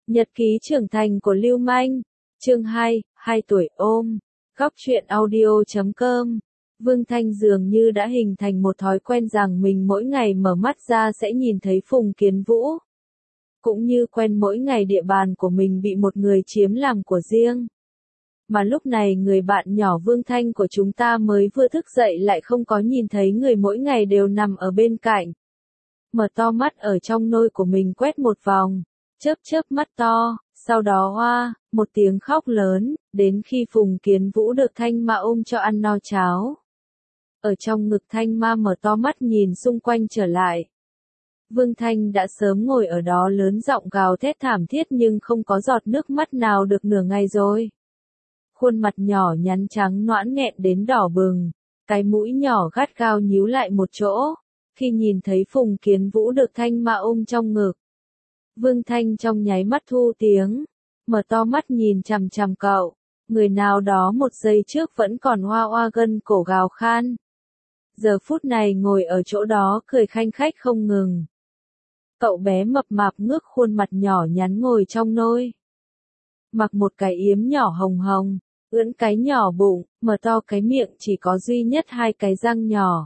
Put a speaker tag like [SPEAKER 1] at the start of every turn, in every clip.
[SPEAKER 1] Nhật ký trưởng thành của Lưu Manh, chương 2, 2 tuổi ôm, góc truyện audio.com. Vương Thanh dường như đã hình thành một thói quen rằng mình mỗi ngày mở mắt ra sẽ nhìn thấy Phùng Kiến Vũ. Cũng như quen mỗi ngày địa bàn của mình bị một người chiếm làm của riêng. Mà lúc này người bạn nhỏ Vương Thanh của chúng ta mới vừa thức dậy lại không có nhìn thấy người mỗi ngày đều nằm ở bên cạnh. Mở to mắt ở trong nôi của mình quét một vòng, chớp chớp mắt to, sau đó hoa, một tiếng khóc lớn, đến khi Phùng Kiến Vũ được Thanh Ma ôm cho ăn no cháo. Ở trong ngực Thanh Ma mở to mắt nhìn xung quanh trở lại. Vương Thanh đã sớm ngồi ở đó lớn giọng gào thét thảm thiết nhưng không có giọt nước mắt nào được nửa ngày rồi. Khuôn mặt nhỏ nhắn trắng nõn nghẹn đến đỏ bừng, cái mũi nhỏ gắt gao nhíu lại một chỗ, khi nhìn thấy Phùng Kiến Vũ được Thanh Ma ôm trong ngực. Vương Thanh trong nháy mắt thu tiếng, mở to mắt nhìn chằm chằm cậu, người nào đó một giây trước vẫn còn hoa hoa gân cổ gào khan. Giờ phút này ngồi ở chỗ đó cười khanh khách không ngừng. Cậu bé mập mạp ngước khuôn mặt nhỏ nhắn ngồi trong nôi. Mặc một cái yếm nhỏ hồng hồng, ưỡn cái nhỏ bụng, mở to cái miệng chỉ có duy nhất hai cái răng nhỏ.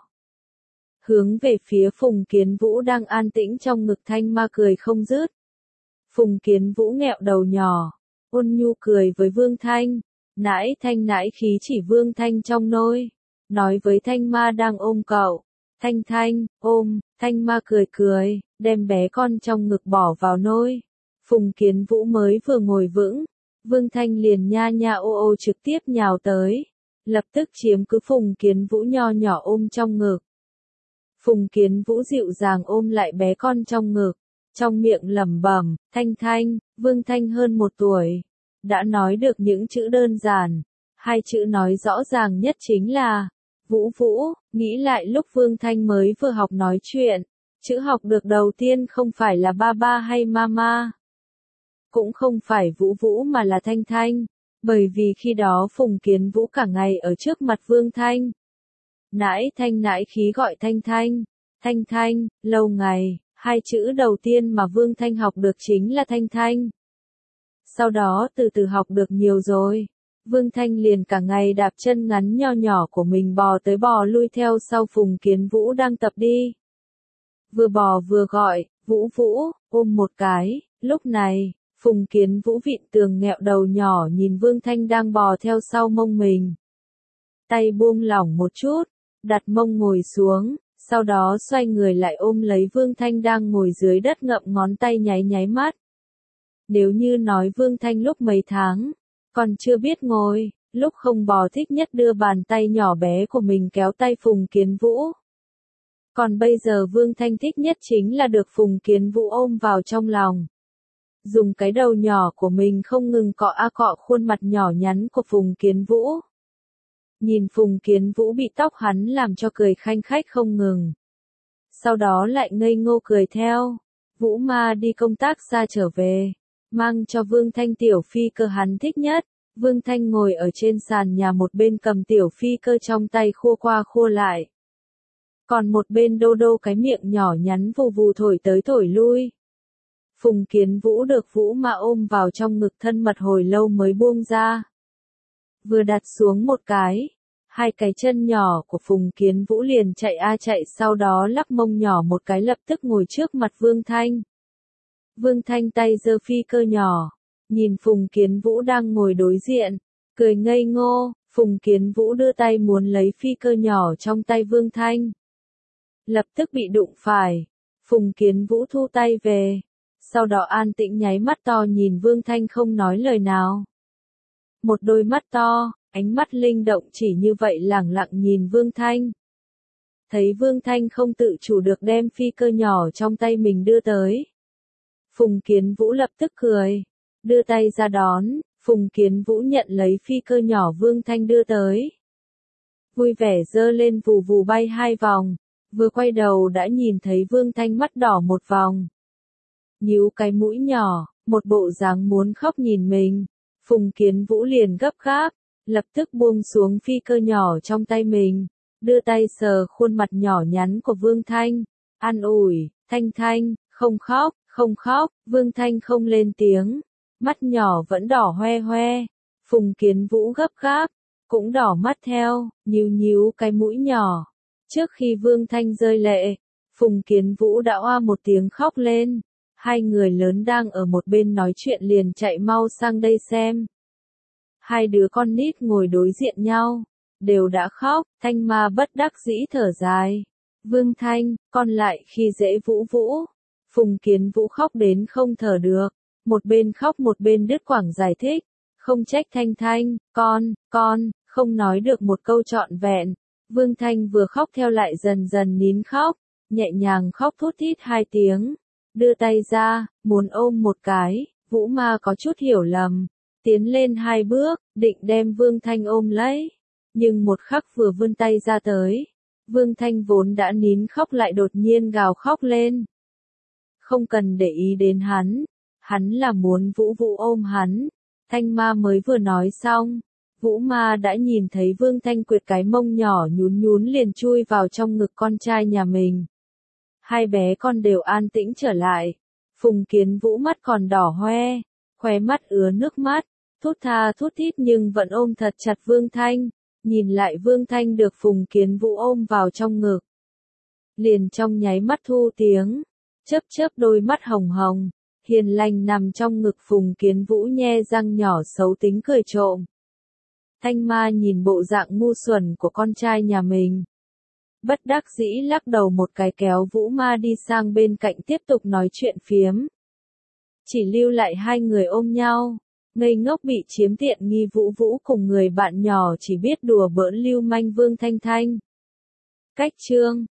[SPEAKER 1] Hướng về phía Phùng Kiến Vũ đang an tĩnh trong ngực Thanh Ma cười không dứt. Phùng Kiến Vũ nghẹo đầu nhỏ, ôn nhu cười với Vương Thanh, nãi thanh nãi khí chỉ Vương Thanh trong nôi, nói với Thanh Ma đang ôm cậu, Thanh Thanh, ôm, Thanh Ma cười cười, đem bé con trong ngực bỏ vào nôi. Phùng Kiến Vũ mới vừa ngồi vững, Vương Thanh liền nha nha ô ô trực tiếp nhào tới, lập tức chiếm cứ Phùng Kiến Vũ nho nhỏ ôm trong ngực. Phùng Kiến Vũ dịu dàng ôm lại bé con trong ngực, trong miệng lẩm bẩm, Thanh Thanh, Vương Thanh hơn 1 tuổi, đã nói được những chữ đơn giản, hai chữ nói rõ ràng nhất chính là, Vũ Vũ, nghĩ lại lúc Vương Thanh mới vừa học nói chuyện, chữ học được đầu tiên không phải là ba ba hay mama, cũng không phải Vũ Vũ mà là Thanh Thanh, bởi vì khi đó Phùng Kiến Vũ cả ngày ở trước mặt Vương Thanh. Nãi thanh nãi khí gọi Thanh Thanh, Thanh Thanh, lâu ngày, hai chữ đầu tiên mà Vương Thanh học được chính là Thanh Thanh. Sau đó từ từ học được nhiều rồi, Vương Thanh liền cả ngày đạp chân ngắn nho nhỏ của mình bò tới bò lui theo sau Phùng Kiến Vũ đang tập đi. Vừa bò vừa gọi, Vũ Vũ, ôm một cái, lúc này, Phùng Kiến Vũ vịn tường nghẹo đầu nhỏ nhìn Vương Thanh đang bò theo sau mông mình. Tay buông lỏng một chút, đặt mông ngồi xuống, sau đó xoay người lại ôm lấy Vương Thanh đang ngồi dưới đất ngậm ngón tay nháy nháy mắt. Nếu như nói Vương Thanh lúc mấy tháng, còn chưa biết ngồi, lúc không bò thích nhất đưa bàn tay nhỏ bé của mình kéo tay Phùng Kiến Vũ. Còn bây giờ Vương Thanh thích nhất chính là được Phùng Kiến Vũ ôm vào trong lòng. Dùng cái đầu nhỏ của mình không ngừng cọ khuôn mặt nhỏ nhắn của Phùng Kiến Vũ. Nhìn Phùng Kiến Vũ bị tóc hắn làm cho cười khanh khách không ngừng. Sau đó lại ngây ngô cười theo. Vũ Ma đi công tác xa trở về, mang cho Vương Thanh tiểu phi cơ hắn thích nhất. Vương Thanh ngồi ở trên sàn nhà một bên cầm tiểu phi cơ trong tay khua qua khua lại. Còn một bên đô đô cái miệng nhỏ nhắn vù vù thổi tới thổi lui. Phùng Kiến Vũ được Vũ Ma ôm vào trong ngực thân mật hồi lâu mới buông ra. Vừa đặt xuống một cái, hai cái chân nhỏ của Phùng Kiến Vũ liền chạy sau đó lắc mông nhỏ một cái lập tức ngồi trước mặt Vương Thanh. Vương Thanh tay giơ phi cơ nhỏ, nhìn Phùng Kiến Vũ đang ngồi đối diện, cười ngây ngô, Phùng Kiến Vũ đưa tay muốn lấy phi cơ nhỏ trong tay Vương Thanh. Lập tức bị đụng phải, Phùng Kiến Vũ thu tay về, sau đó an tĩnh nháy mắt to nhìn Vương Thanh không nói lời nào. Một đôi mắt to, ánh mắt linh động chỉ như vậy lẳng lặng nhìn Vương Thanh. Thấy Vương Thanh không tự chủ được đem phi cơ nhỏ trong tay mình đưa tới. Phùng Kiến Vũ lập tức cười, đưa tay ra đón, Phùng Kiến Vũ nhận lấy phi cơ nhỏ Vương Thanh đưa tới. Vui vẻ giơ lên vù vù bay 2 vòng, vừa quay đầu đã nhìn thấy Vương Thanh mắt đỏ một vòng. Nhíu cái mũi nhỏ, một bộ dáng muốn khóc nhìn mình. Phùng Kiến Vũ liền gấp gáp, lập tức buông xuống phi cơ nhỏ trong tay mình, đưa tay sờ khuôn mặt nhỏ nhắn của Vương Thanh, an ủi, Thanh Thanh, không khóc, Vương Thanh không lên tiếng, mắt nhỏ vẫn đỏ hoe hoe. Phùng Kiến Vũ gấp gáp, cũng đỏ mắt theo, nhíu nhíu cái mũi nhỏ. Trước khi Vương Thanh rơi lệ, Phùng Kiến Vũ đã oa một tiếng khóc lên. Hai người lớn đang ở một bên nói chuyện liền chạy mau sang đây xem. Hai đứa con nít ngồi đối diện nhau, đều đã khóc. Thanh Ma bất đắc dĩ thở dài. Vương Thanh, con lại khi dễ Vũ Vũ. Phùng Kiến Vũ khóc đến không thở được, một bên khóc một bên đứt quãng giải thích. Không trách Thanh Thanh, con, không nói được một câu trọn vẹn. Vương Thanh vừa khóc theo lại dần dần nín khóc, nhẹ nhàng khóc thút thít 2 tiếng. Đưa tay ra, muốn ôm một cái, Vũ Ma có chút hiểu lầm. Tiến lên 2 bước, định đem Vương Thanh ôm lấy. Nhưng một khắc vừa vươn tay ra tới, Vương Thanh vốn đã nín khóc lại đột nhiên gào khóc lên. Không cần để ý đến hắn là muốn Vũ Vũ ôm hắn. Thanh Ma mới vừa nói xong, Vũ Ma đã nhìn thấy Vương Thanh quệt cái mông nhỏ nhún nhún liền chui vào trong ngực con trai nhà mình. Hai bé con đều an tĩnh trở lại. Phùng Kiến Vũ mắt còn đỏ hoe, khóe mắt ứa nước mắt, thút tha thút thít nhưng vẫn ôm thật chặt Vương Thanh. Nhìn lại Vương Thanh được Phùng Kiến Vũ ôm vào trong ngực, liền trong nháy mắt thu tiếng, chớp chớp đôi mắt hồng hồng, hiền lành nằm trong ngực Phùng Kiến Vũ nhe răng nhỏ xấu tính cười trộm. Thanh Ma nhìn bộ dạng ngu xuẩn của con trai nhà mình, bất đắc dĩ lắc đầu một cái kéo Vũ Ma đi sang bên cạnh tiếp tục nói chuyện phiếm. Chỉ lưu lại hai người ôm nhau, ngây ngốc bị chiếm tiện nghi Vũ Vũ cùng người bạn nhỏ chỉ biết đùa bỡn lưu manh Vương Thanh Thanh. Cách chương